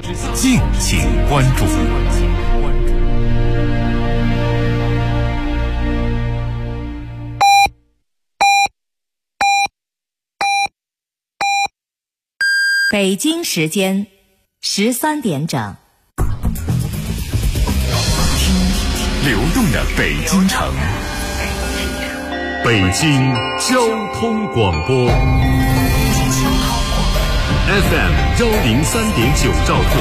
敬请关注。 北京时间13点整。 听流动的北京城，北京交通广播 FM 103.9兆赫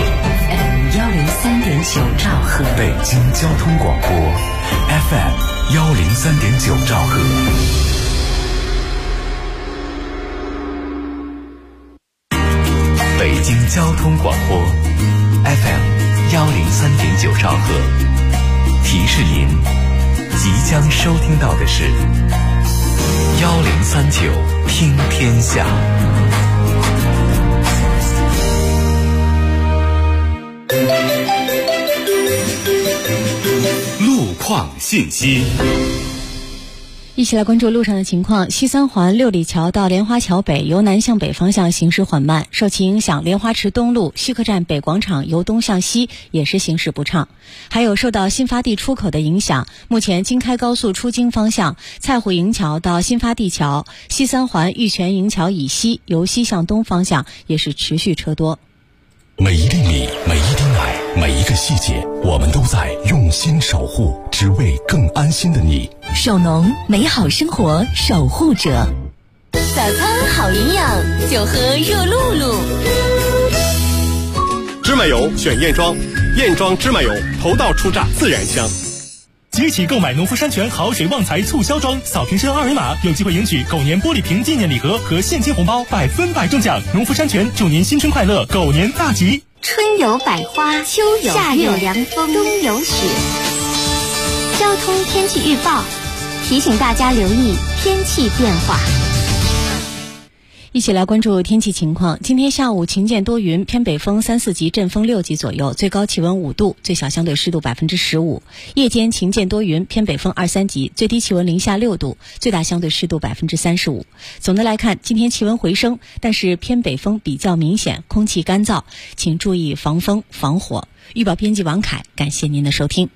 103.9兆赫， 北京交通广播 FM 103.9兆赫。北京交通广播 FM 103.9兆赫，提示您即将收听到的是1039听天下。路况信息， 一起来关注路上的情况。西三环六里桥到莲花桥北由南向北方向行驶缓慢，受其影响，莲花池东路西客站北广场由东向西也是行驶不畅。还有受到新发地出口的影响，目前京开高速出京方向蔡虎营桥到新发地桥、西三环玉泉营桥以西由西向东方向也是持续车多。 每一粒米，每一滴奶，每一个细节，我们都在用心守护，只为更安心的你。 首农，美好生活守护者。 早餐好营养，就喝热露露。 芝麻油选燕庄，燕庄芝麻油头道初榨，自然香。 即起购买农夫山泉好水旺财促销装，扫瓶身二维码有机会赢取狗年玻璃瓶纪念礼盒和现金红包，100%中奖。农夫山泉祝您新春快乐，狗年大吉。 春有百花，秋有夏有凉风，冬有雪。交通天气预报提醒大家留意天气变化。 一起来关注天气情况。今天下午晴间多云，偏北风3、4级，阵风6级左右，最高气温5度，最小相对湿度15%。夜间晴间多云，偏北风2、3级，最低气温零下6度，最大相对湿度35%。总的来看，今天气温回升，但是偏北风比较明显，空气干燥，请注意防风防火。预报编辑王凯，感谢您的收听。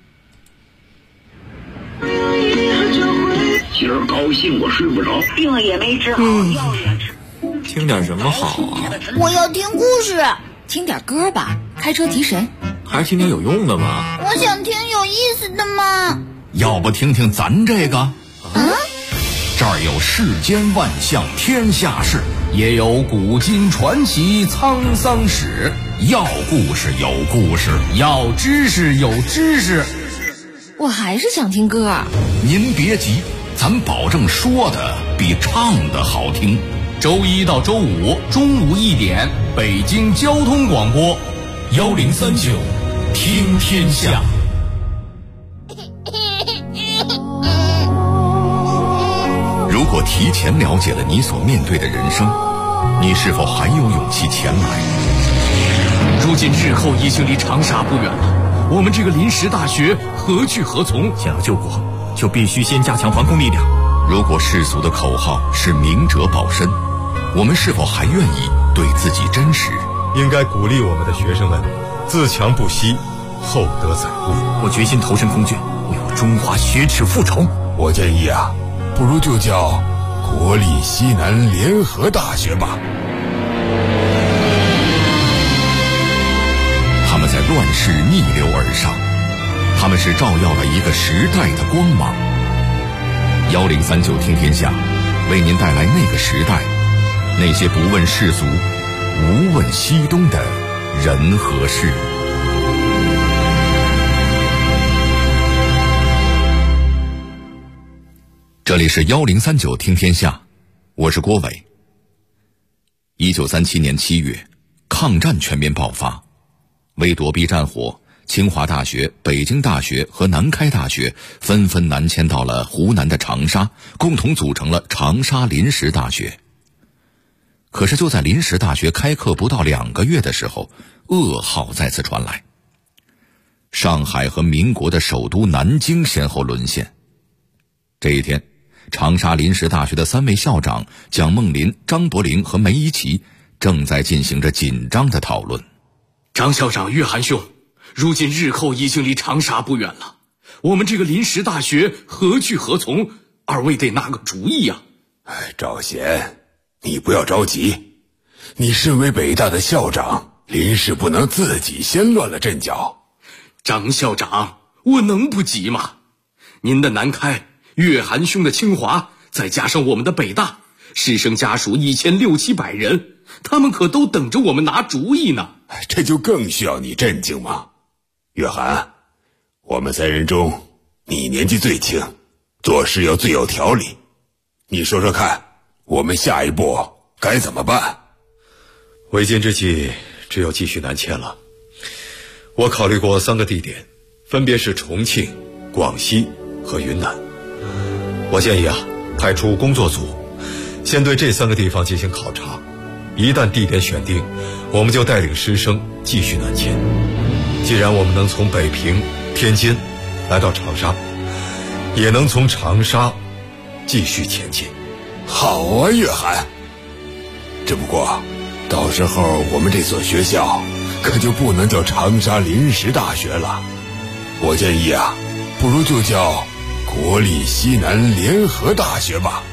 今儿高兴我睡不着， 病也没治好，药也吃。 听点什么好啊？ 我要听故事。 听点歌吧，开车提神。 还是听点有用的吧。 我想听有意思的嘛。 要不听听咱这个？这儿有世间万象天下事，也有古今传奇沧桑史。要故事有故事，要知识有知识。 我还是想听歌。 您别急，咱保证说的比唱的好听。周一到周五中午1点，北京交通广播1039听天下。如果提前了解了你所面对的人生，你是否还有勇气前来？ 如今日寇已经离长沙不远了，我们这个临时大学何去何从？想要救国，就必须先加强防空力量。 如果世俗的口号是明哲保身，我们是否还愿意对自己真实？ 应该鼓励我们的学生们自强不息，厚德载物。 我决心投身空军，为我中华雪耻复仇。 我建议啊，不如就叫国立西南联合大学吧。 他们在乱世逆流而上，他们是照耀了一个时代的光芒。1039听天下，为您带来那个时代，那些不问世俗、无问西东的人和事。这里是1039听天下，我是郭伟。1937年7月，抗战全面爆发，为躲避战火，清华大学、北京大学和南开大学纷纷南迁到了湖南的长沙，共同组成了长沙临时大学。可是就在临时大学开课不到2个月的时候，噩耗再次传来。上海和民国的首都南京先后沦陷。这一天，长沙临时大学的3位校长蒋梦麟、张伯苓和梅贻琦正在进行着紧张的讨论。 张校长、岳涵兄，如今日寇已经离长沙不远了，我们这个临时大学何去何从？二位得拿个主意呀。 赵贤，你不要着急，你身为北大的校长，临时不能自己先乱了阵脚。 张校长，我能不急吗？您的南开，岳涵兄的清华，再加上我们的北大，师生家属1600-700人，他们可都等着我们拿主意呢。 这就更需要你镇静嘛。岳涵，我们3人中，你年纪最轻，做事又最有条理，你说说看，我们下一步该怎么办？ 为今之计，只有继续南迁了。我考虑过3个地点，分别是重庆、广西和云南。我建议派出工作组，先对这3个地方进行考察。一旦地点选定，我们就带领师生继续南迁。既然我们能从北平、天津来到长沙，也能从长沙继续前进。 好啊，岳涵。只不过，到时候我们这所学校可就不能叫长沙临时大学了。我建议不如就叫国立西南联合大学吧。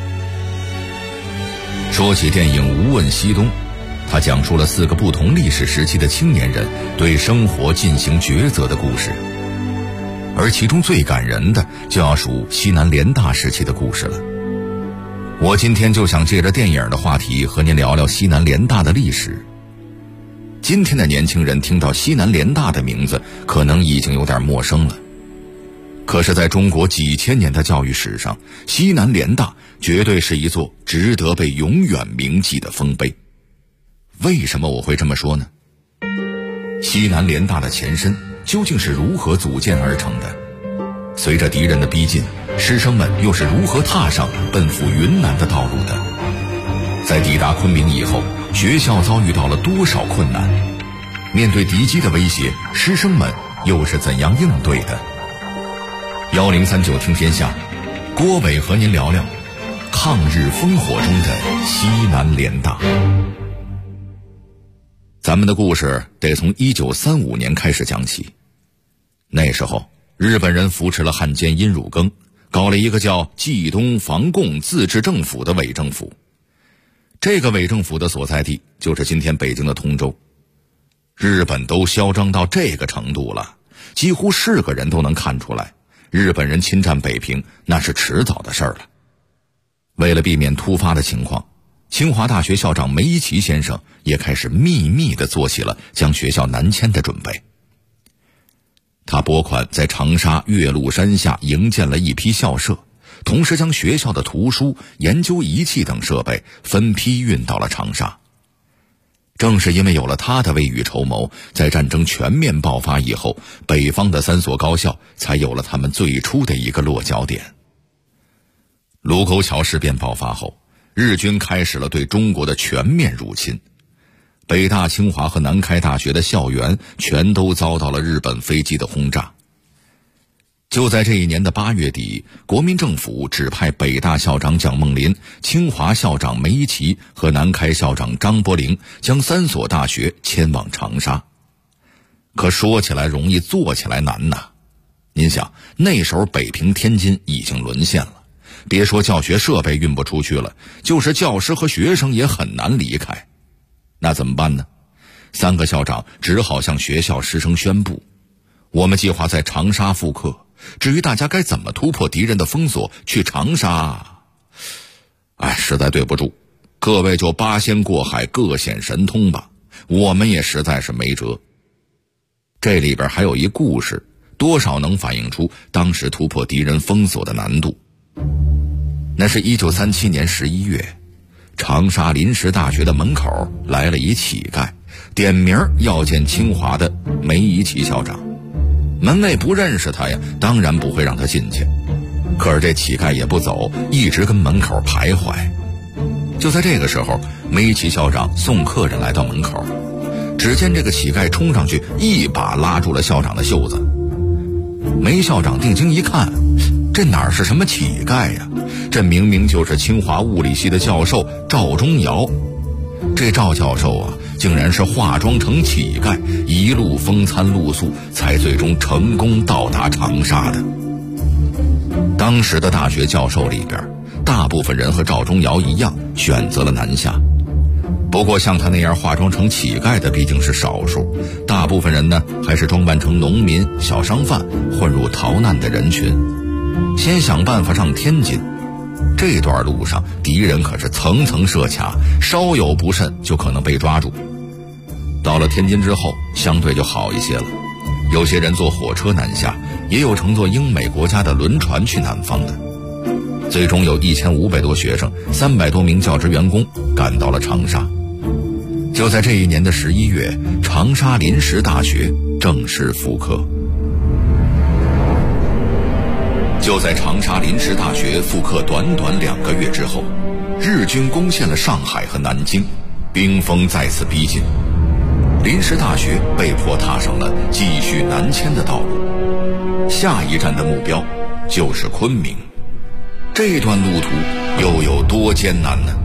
说起电影《无问西东》，它讲述了4个不同历史时期的青年人对生活进行抉择的故事，而其中最感人的就要数西南联大时期的故事了。我今天就想借着电影的话题和您聊聊西南联大的历史。今天的年轻人听到西南联大的名字可能已经有点陌生了，可是在中国几千年的教育史上，西南联大绝对是一座值得被永远铭记的丰碑。为什么我会这么说呢？西南联大的前身究竟是如何组建而成的？随着敌人的逼近，师生们又是如何踏上奔赴云南的道路的？在抵达昆明以后，学校遭遇到了多少困难？面对敌机的威胁，师生们又是怎样应对的？1039听天下，郭伟和您聊聊抗日烽火中的西南联大。咱们的故事得从1935年开始讲起。那时候，日本人扶持了汉奸殷汝耕，搞了一个叫冀东防共自治政府的伪政府。这个伪政府的所在地就是今天北京的通州。日本都嚣张到这个程度了，几乎是个人都能看出来，日本人侵占北平那是迟早的事儿了。为了避免突发的情况，清华大学校长梅贻琦先生也开始秘密地做起了将学校南迁的准备。他拨款在长沙岳麓山下营建了一批校舍，同时将学校的图书、研究仪器等设备分批运到了长沙。正是因为有了他的未雨绸缪，在战争全面爆发以后，北方的3所高校才有了他们最初的一个落脚点。卢沟桥事变爆发后，日军开始了对中国的全面入侵，北大、清华和南开大学的校园全都遭到了日本飞机的轰炸。就在这一年的8月底，国民政府指派北大校长蒋梦麟、清华校长梅贻琦和南开校长张伯苓将3所大学迁往长沙。可说起来容易，做起来难呐。您想，那时候北平、天津已经沦陷了，别说教学设备运不出去了，就是教师和学生也很难离开。那怎么办呢？3个校长只好向学校师生宣布，我们计划在长沙复课，至于大家该怎么突破敌人的封锁去长沙，实在对不住，各位就八仙过海各显神通吧，我们也实在是没辙。这里边还有一故事，多少能反映出当时突破敌人封锁的难度。那是1937年11月，长沙临时大学的门口来了一乞丐，点名要见清华的梅贻琦校长。门卫不认识他呀，当然不会让他进去。可是这乞丐也不走，一直跟门口徘徊。就在这个时候，梅贻琦校长送客人来到门口，只见这个乞丐冲上去，一把拉住了校长的袖子。梅校长定睛一看，这哪是什么乞丐呀？这明明就是清华物理系的教授赵忠尧。这赵教授竟然是化妆成乞丐，一路风餐露宿，才最终成功到达长沙的。当时的大学教授里边，大部分人和赵忠尧一样选择了南下。不过像他那样化妆成乞丐的毕竟是少数，大部分人呢还是装扮成农民、小商贩，混入逃难的人群。先想办法上天津，这段路上敌人可是层层设卡，稍有不慎就可能被抓住。到了天津之后相对就好一些了，有些人坐火车南下，也有乘坐英美国家的轮船去南方的。最终有1500多学生，300多名教职员工赶到了长沙。就在这一年的11月，长沙临时大学正式复课。就在长沙临时大学复课短短2个月之后，日军攻陷了上海和南京，兵锋再次逼近，临时大学被迫踏上了继续南迁的道路。下一站的目标就是昆明。这段路途又有多艰难呢？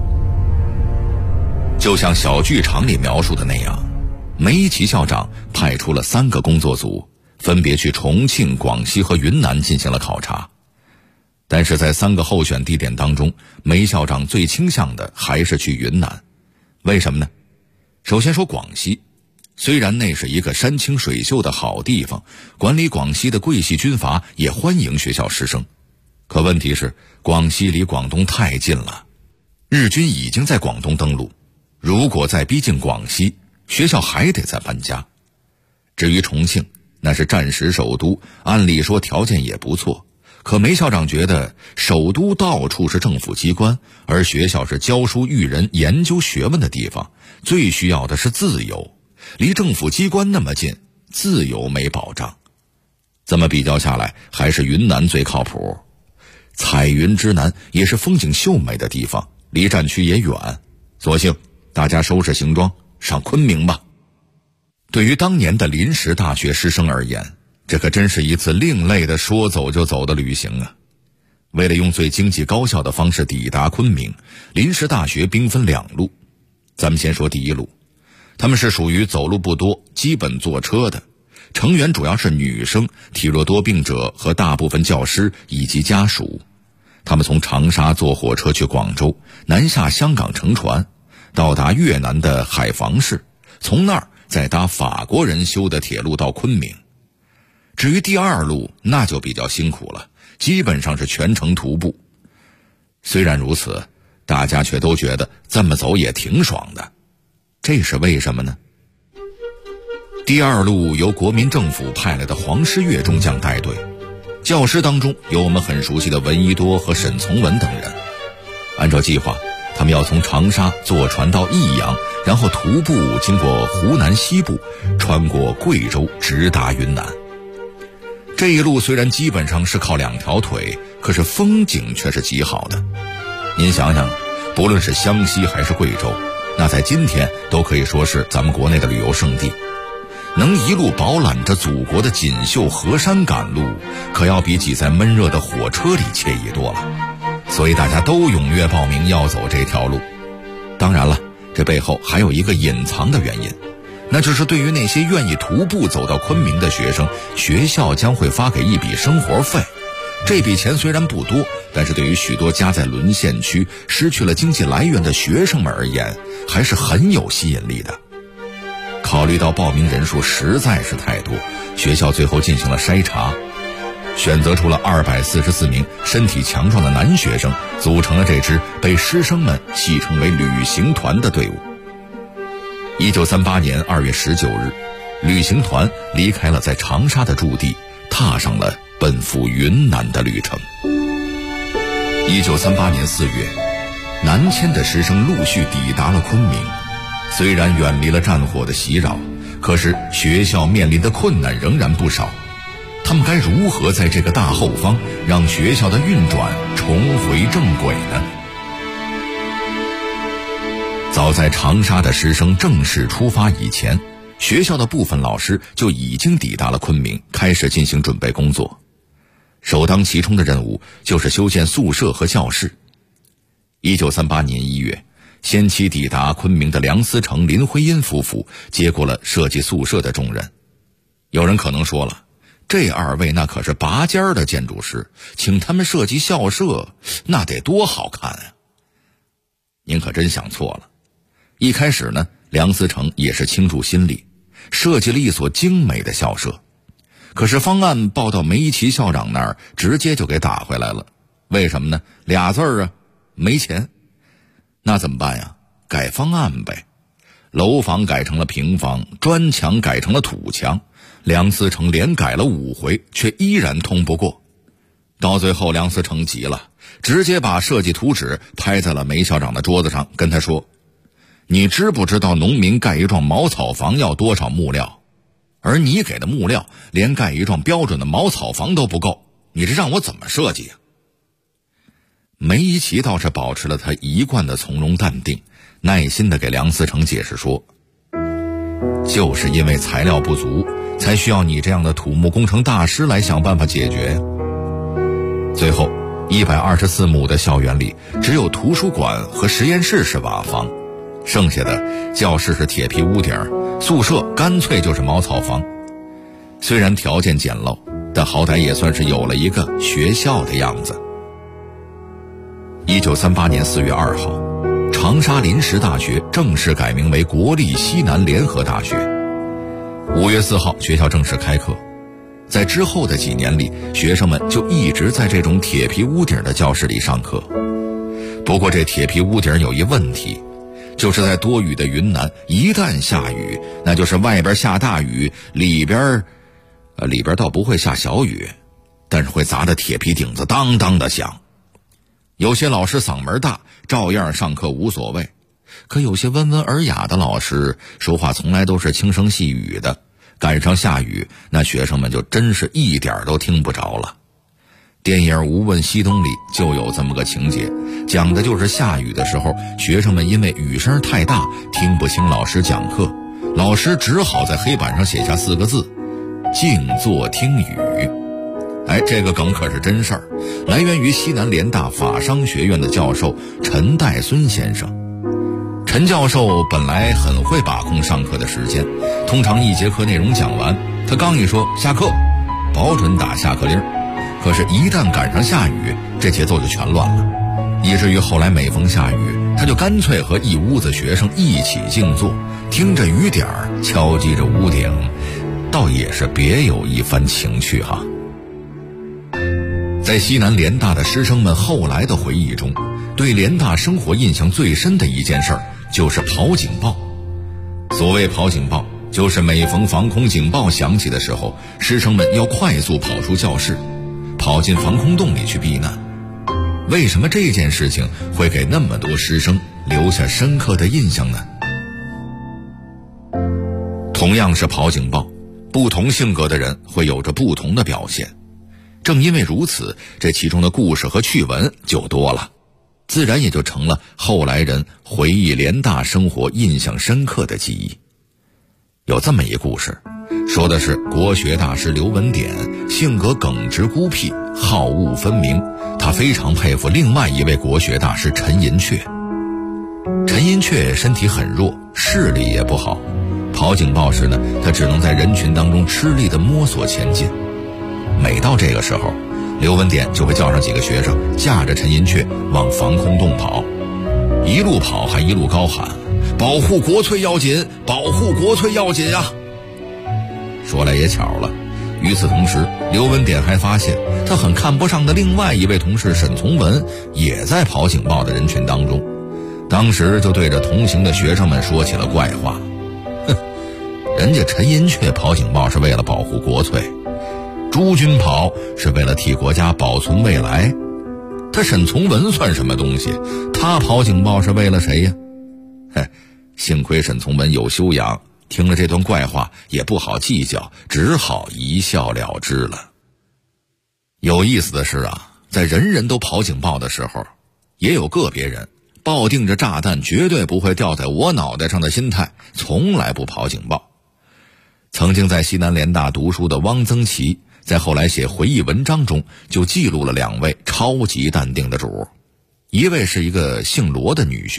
就像小剧场里描述的那样，梅贻琦校长派出了3个工作组，分别去重庆、广西和云南进行了考察。但是在3个候选地点当中，梅校长最倾向的还是去云南。为什么呢？首先说广西，虽然那是一个山清水秀的好地方，管理广西的桂系军阀也欢迎学校师生，可问题是广西离广东太近了，日军已经在广东登陆，如果再逼近广西，学校还得再搬家。至于重庆，那是战时首都，按理说条件也不错，可梅校长觉得首都到处是政府机关，而学校是教书育人、研究学问的地方，最需要的是自由。离政府机关那么近，自由没保障。这么比较下来，还是云南最靠谱。彩云之南也是风景秀美的地方，离战区也远，索性大家收拾行装上昆明吧。对于当年的临时大学师生而言，这可真是一次另类的说走就走的旅行啊！为了用最经济高效的方式抵达昆明，临时大学兵分2路。咱们先说第一路，他们是属于走路不多，基本坐车的，成员主要是女生、体弱多病者和大部分教师以及家属。他们从长沙坐火车去广州，南下香港乘船，到达越南的海防市，从那儿再搭法国人修的铁路到昆明。至于第2路，那就比较辛苦了，基本上是全程徒步。虽然如此，大家却都觉得这么走也挺爽的。这是为什么呢？第2路由国民政府派来的黄师岳中将带队，教师当中有我们很熟悉的闻一多和沈从文等人。按照计划，他们要从长沙坐船到益阳，然后徒步经过湖南西部，穿过贵州，直达云南。这一路虽然基本上是靠2条腿，可是风景却是极好的。您想想，不论是湘西还是贵州，那在今天都可以说是咱们国内的旅游胜地。能一路饱览着祖国的锦绣河山赶路，可要比挤在闷热的火车里惬意多了。所以大家都踊跃报名要走这条路。当然了，这背后还有一个隐藏的原因，那就是对于那些愿意徒步走到昆明的学生，学校将会发给一笔生活费。这笔钱虽然不多，但是对于许多家在沦陷区失去了经济来源的学生们而言，还是很有吸引力的。考虑到报名人数实在是太多，学校最后进行了筛查，选择出了244名身体强壮的男学生，组成了这支被师生们戏称为旅行团的队伍。1938年2月19日，旅行团离开了在长沙的驻地，踏上了奔赴云南的旅程。1938年4月，南迁的师生陆续抵达了昆明。虽然远离了战火的袭扰，可是学校面临的困难仍然不少。他们该如何在这个大后方让学校的运转重回正轨呢？早在长沙的师生正式出发以前，学校的部分老师就已经抵达了昆明，开始进行准备工作。首当其冲的任务就是修建宿舍和教室。1938年1月， 先期抵达昆明的梁思成、林徽因夫妇接过了设计宿舍的重任。有人可能说了，这二位那可是拔尖的建筑师，请他们设计校舍，那得多好看啊！您可真想错了。一开始呢，梁思成也是倾注心力，设计了一所精美的校舍。可是方案报到梅贻琦校长那儿，直接就给打回来了。为什么呢？俩字儿啊，没钱。那怎么办呀？改方案呗。楼房改成了平房，砖墙改成了土墙。梁思成连改了5回，却依然通不过。到最后梁思成急了，直接把设计图纸拍在了梅校长的桌子上，跟他说，你知不知道农民盖一幢茅草房要多少木料？而你给的木料连盖一幢标准的茅草房都不够，你这让我怎么设计呀？梅贻琦倒是保持了他一贯的从容淡定，耐心地给梁思成解释说，就是因为材料不足，才需要你这样的土木工程大师来想办法解决呀。最后124亩的校园里，只有图书馆和实验室是瓦房，剩下的教室是铁皮屋顶，宿舍干脆就是茅草房。虽然条件简陋，但好歹也算是有了一个学校的样子。1938年4月2号，长沙临时大学正式改名为国立西南联合大学。5月4号，学校正式开课。在之后的几年里，学生们就一直在这种铁皮屋顶的教室里上课。不过这铁皮屋顶有一问题，就是在多雨的云南，一旦下雨，那就是外边下大雨，里边倒不会下小雨，但是会砸得铁皮顶子当当的响。有些老师嗓门大，照样上课无所谓，可有些温文尔雅的老师说话从来都是轻声细语的，赶上下雨，那学生们就真是一点都听不着了。电影《无问西东》里就有这么个情节，讲的就是下雨的时候，学生们因为雨声太大，听不清老师讲课，老师只好在黑板上写下4个字，静坐听雨。这个梗可是真事儿，来源于西南联大法商学院的教授陈岱孙先生。陈教授本来很会把控上课的时间，通常1节课内容讲完，他刚一说下课，保准打下课铃。可是一旦赶上下雨，这节奏就全乱了，以至于后来每逢下雨，他就干脆和一屋子学生一起静坐，听着雨点儿敲击着屋顶，倒也是别有一番情趣哈。在西南联大的师生们后来的回忆中，对联大生活印象最深的一件事就是跑警报。所谓跑警报，就是每逢防空警报响起的时候，师生们要快速跑出教室，跑进防空洞里去避难。为什么这件事情会给那么多师生留下深刻的印象呢？同样是跑警报，不同性格的人会有着不同的表现。正因为如此，这其中的故事和趣闻就多了，自然也就成了后来人回忆联大生活印象深刻的记忆。有这么一故事，说的是国学大师刘文典性格耿直孤僻，好恶分明，他非常佩服另外一位国学大师陈寅恪。陈寅恪身体很弱，视力也不好，跑警报时呢，他只能在人群当中吃力地摸索前进。每到这个时候，刘文典就会叫上几个学生，架着陈寅恪往防空洞跑，一路跑还一路高喊，保护国粹要紧，保护国粹要紧呀！说来也巧了，与此同时，刘文典还发现他很看不上的另外一位同事沈从文也在跑警报的人群当中，当时就对着同行的学生们说起了怪话，人家陈寅恪跑警报是为了保护国粹，诸君跑是为了替国家保存未来，他沈从文算什么东西？他跑警报是为了谁呀？幸亏沈从文有修养，听了这段怪话也不好计较，只好一笑了之了。有意思的是啊，在人人都跑警报的时候，也有个别人抱定着炸弹绝对不会掉在我脑袋上的心态，从来不跑警报。曾经在西南联大读书的汪曾祺，在后来写回忆文章中就记录了2位超级淡定的主。一位是一个姓罗的女学生，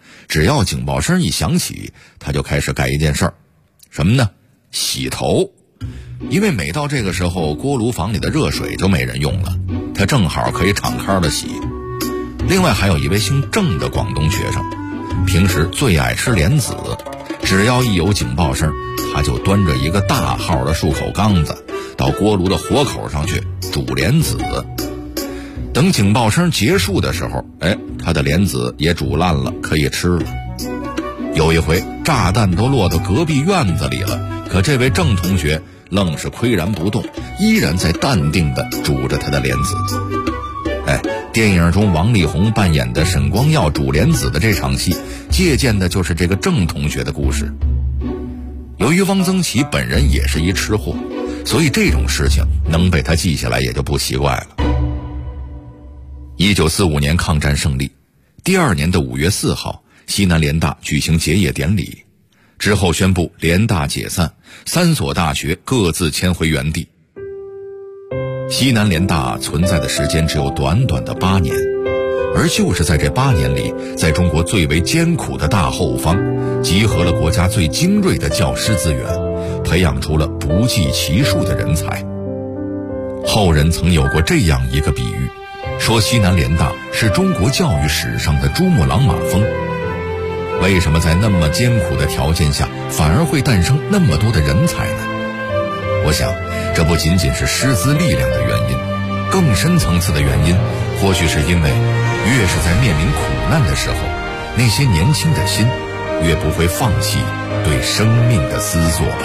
只要警报声一响起，他就开始干一件事儿，什么呢？洗头。因为每到这个时候，锅炉房里的热水就没人用了，他正好可以敞开的洗。另外还有一位姓郑的广东学生，平时最爱吃莲子，只要一有警报声，他就端着一个大号的漱口缸子到锅炉的火口上去煮莲子。等警报声结束的时候，他的莲子也煮烂了，可以吃了。有一回炸弹都落到隔壁院子里了，可这位郑同学愣是岿然不动，依然在淡定地煮着他的莲子。电影中王力宏扮演的沈光耀煮莲子的这场戏，借鉴的就是这个郑同学的故事。由于汪曾祺本人也是一吃货，所以这种事情能被他记下来也就不奇怪了。1945年抗战胜利，第2年的5月4号，西南联大举行结业典礼，之后宣布联大解散，3所大学各自迁回原地。西南联大存在的时间只有短短的8年，而就是在这8年里，在中国最为艰苦的大后方，集合了国家最精锐的教师资源，培养出了不计其数的人才。后人曾有过这样一个比喻，说西南联大是中国教育史上的珠穆朗玛峰。为什么在那么艰苦的条件下，反而会诞生那么多的人才呢？我想这不仅仅是师资力量的原因，更深层次的原因或许是因为越是在面临苦难的时候，那些年轻的心越不会放弃对生命的思索吧。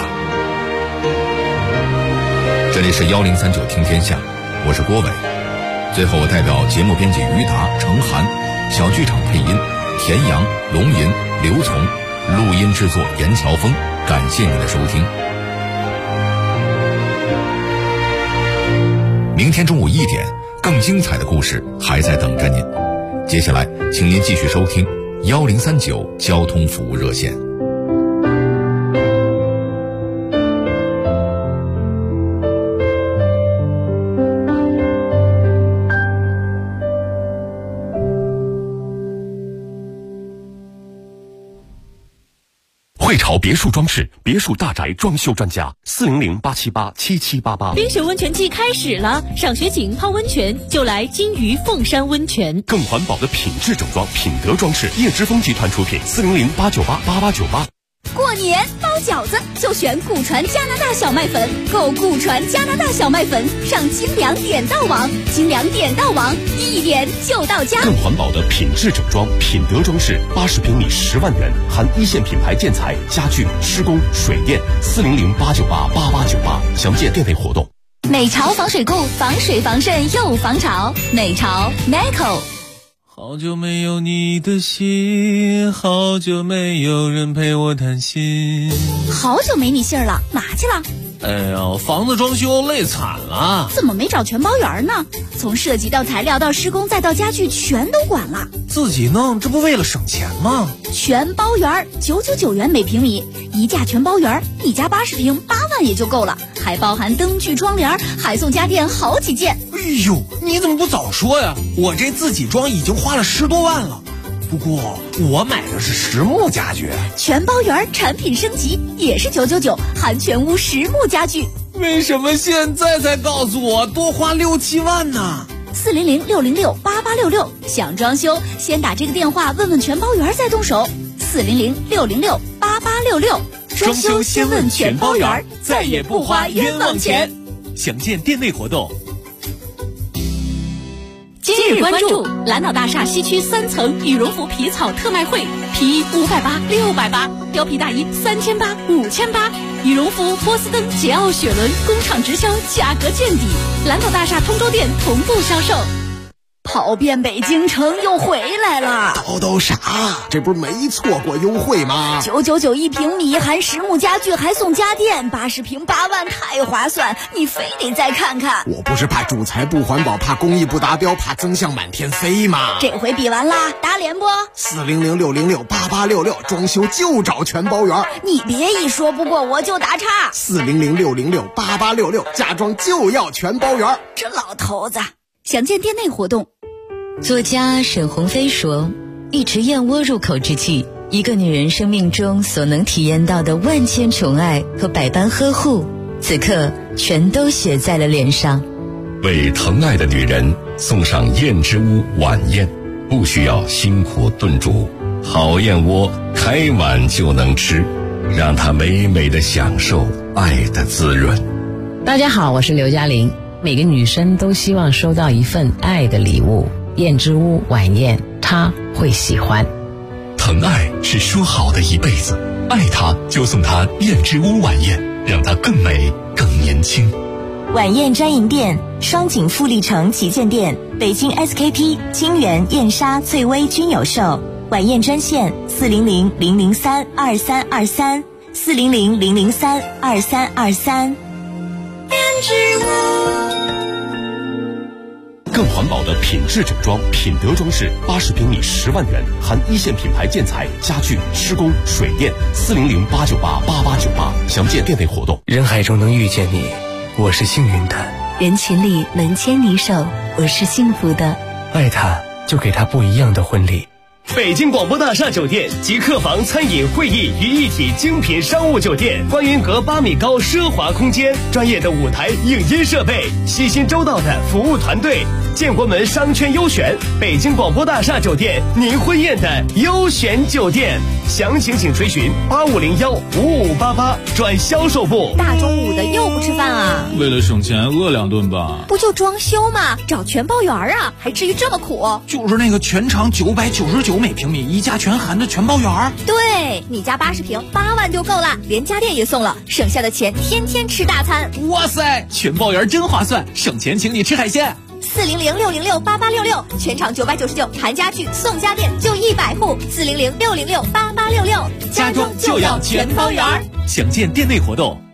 这里是1039听天下，我是郭伟。最后我代表节目编辑于达、程涵，小剧场配音田阳、龙吟、刘从，录音制作严乔峰，感谢您的收听。明天中午1点，更精彩的故事还在等着您。接下来请您继续收听1039交通服务热线。 汇潮别墅装饰，别墅大宅装修专家，400-878-7788。 冰雪温泉季开始了，赏雪景、泡温泉就来金鱼凤山温泉。 更环保的品质整装，品德装饰，叶之峰集团出品，400-898-8898。 过年包饺子就选古传加拿大小麦粉，购古传加拿大小麦粉上精粮点到网，精粮点到网，一点就到家。 更环保的品质整装，品德装饰，80平米10万元，含一线品牌建材、家具、施工、水电，400-898-8898，详见店内活动。 美潮防水库，防水防渗又防潮，美潮 Meco。 好久没有你的信，好久没有人陪我谈心。 好久没你信儿了，哪去了？ 哎呀，房子装修累惨了。 怎么没找全包园呢？从设计到材料到施工再到家具全都管了。 自己弄，这不为了省钱吗？ 全包园999元每平米，一价全包园，一家80平8万也就够了，还包含灯具窗帘，还送家电好几件。 哎呦，你怎么不早说呀？我这自己装已经花了10多万了。不过我买的是实木家具， 全包园产品升级也是999，含全屋实木家具。 为什么现在才告诉我多花6、7万呢 ？400-606-8866，想装修先打这个电话问问全包园再动手。400-606-8866， 装修先问全包园，再也不花冤枉钱。详见店内活动。 今日关注蓝岛大厦西区3层羽绒服皮草特卖会，皮衣580、680，貂皮大衣3800、5800，羽绒服、波司登、捷奥雪伦工厂直销，价格见底。蓝岛大厦通州店同步销售。 跑遍北京城又回来了， 都啥？这不是没错过优惠吗 ？999一平米，含实木家具还送家电，80平8万，太划算！你非得再看看。 我不是怕主材不环保，怕工艺不达标，怕增项满天飞吗？ 这回比完啦，打脸不 ？400-606-8866，装修就找全包园。 你别一说不过我就打岔。 400-606-8866，家装就要全包园。 这老头子，详见店内活动。 作家沈鸿飞说， 一池燕窝入口之际，一个女人生命中所能体验到的万千宠爱和百般呵护，此刻全都写在了脸上。 为疼爱的女人送上燕之屋晚宴，不需要辛苦炖煮，好燕窝开碗就能吃，让她美美的享受爱的滋润。 大家好，我是刘嘉玲。每个女生都希望收到一份爱的礼物，燕之屋晚宴她会喜欢。 疼爱是说好的一辈子，爱她就送她燕之屋晚宴，让她更美更年轻。 晚宴专营店：双井富力城旗舰店、北京 SKP、金源、燕莎、翠微均有售。晚宴专线400-003-2323，400-003-2323。 更环保的品质整装，品德装饰，80平米10万元，含一线品牌建材、家具、施工、水电。400-898-8898，详见店内活动。 人海中能遇见你，我是幸运的； 人群里能牵你手，我是幸福的。 爱他，就给他不一样的婚礼。 北京广播大厦酒店集客房、餐饮、会议于一体精品商务酒店，观云阁8米高奢华空间，专业的舞台影音设备，细心周到的服务团队，建国门商圈优选，北京广播大厦酒店，您婚宴的优选酒店。详情请垂询8501-5588转销售部。 大中午的又不吃饭啊？ 为了省钱饿2顿吧。 不就装修吗？找全包园啊，还至于这么苦？ 就是那个全长999每平米，一家全含的全包园。 对，你家80平8万就够了，连家电也送了，省下的钱天天吃大餐。 哇塞，全包园真划算，省钱请你吃海鲜。 400-606-8866，全场999，含家具送家电就100户。400-606-8866， 家中就要全包园。 详见店内活动。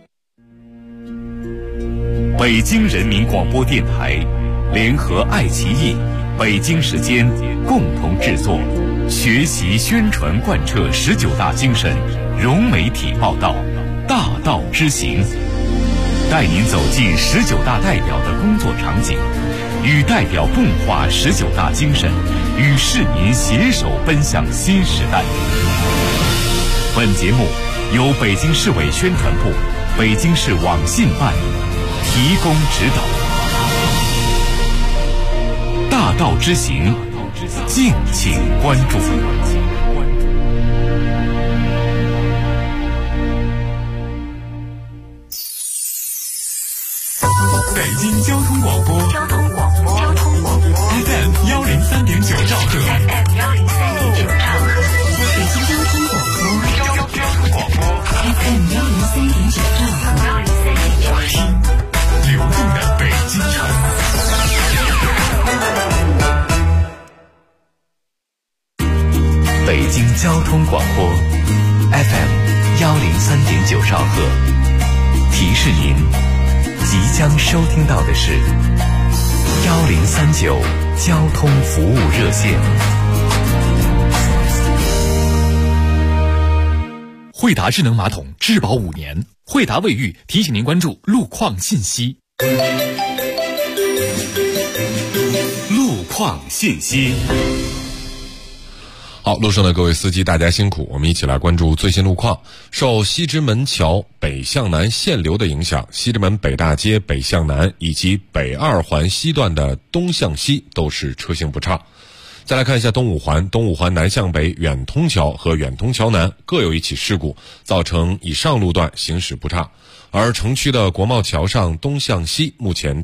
北京人民广播电台联合爱奇艺、北京时间共同制作，学习宣传贯彻19大精神，融媒体报道，大道之行，带您走进19大代表的工作场景，与代表共话19大精神，与市民携手奔向新时代。本节目由北京市委宣传部、北京市网信办提供指导。大道之行，敬请关注。北京交通广播FM 103.9兆赫，北京交通广播 FM 103.9兆赫，听流动的北京城。北京交通广播 FM 103.9兆赫，提示您即将收听到的是1039交通服务热线。惠达智能马桶质保5年，惠达卫浴提醒您关注路况信息。路况信息。 好，路上的各位司机大家辛苦，我们一起来关注最新路况。受西直门桥北向南限流的影响，西直门北大街北向南以及北2环西段的东向西都是车行不畅。再来看一下东五环南向北远通桥和远通桥南各有一起事故，造成以上路段行驶不畅，而城区的国贸桥上东向西目前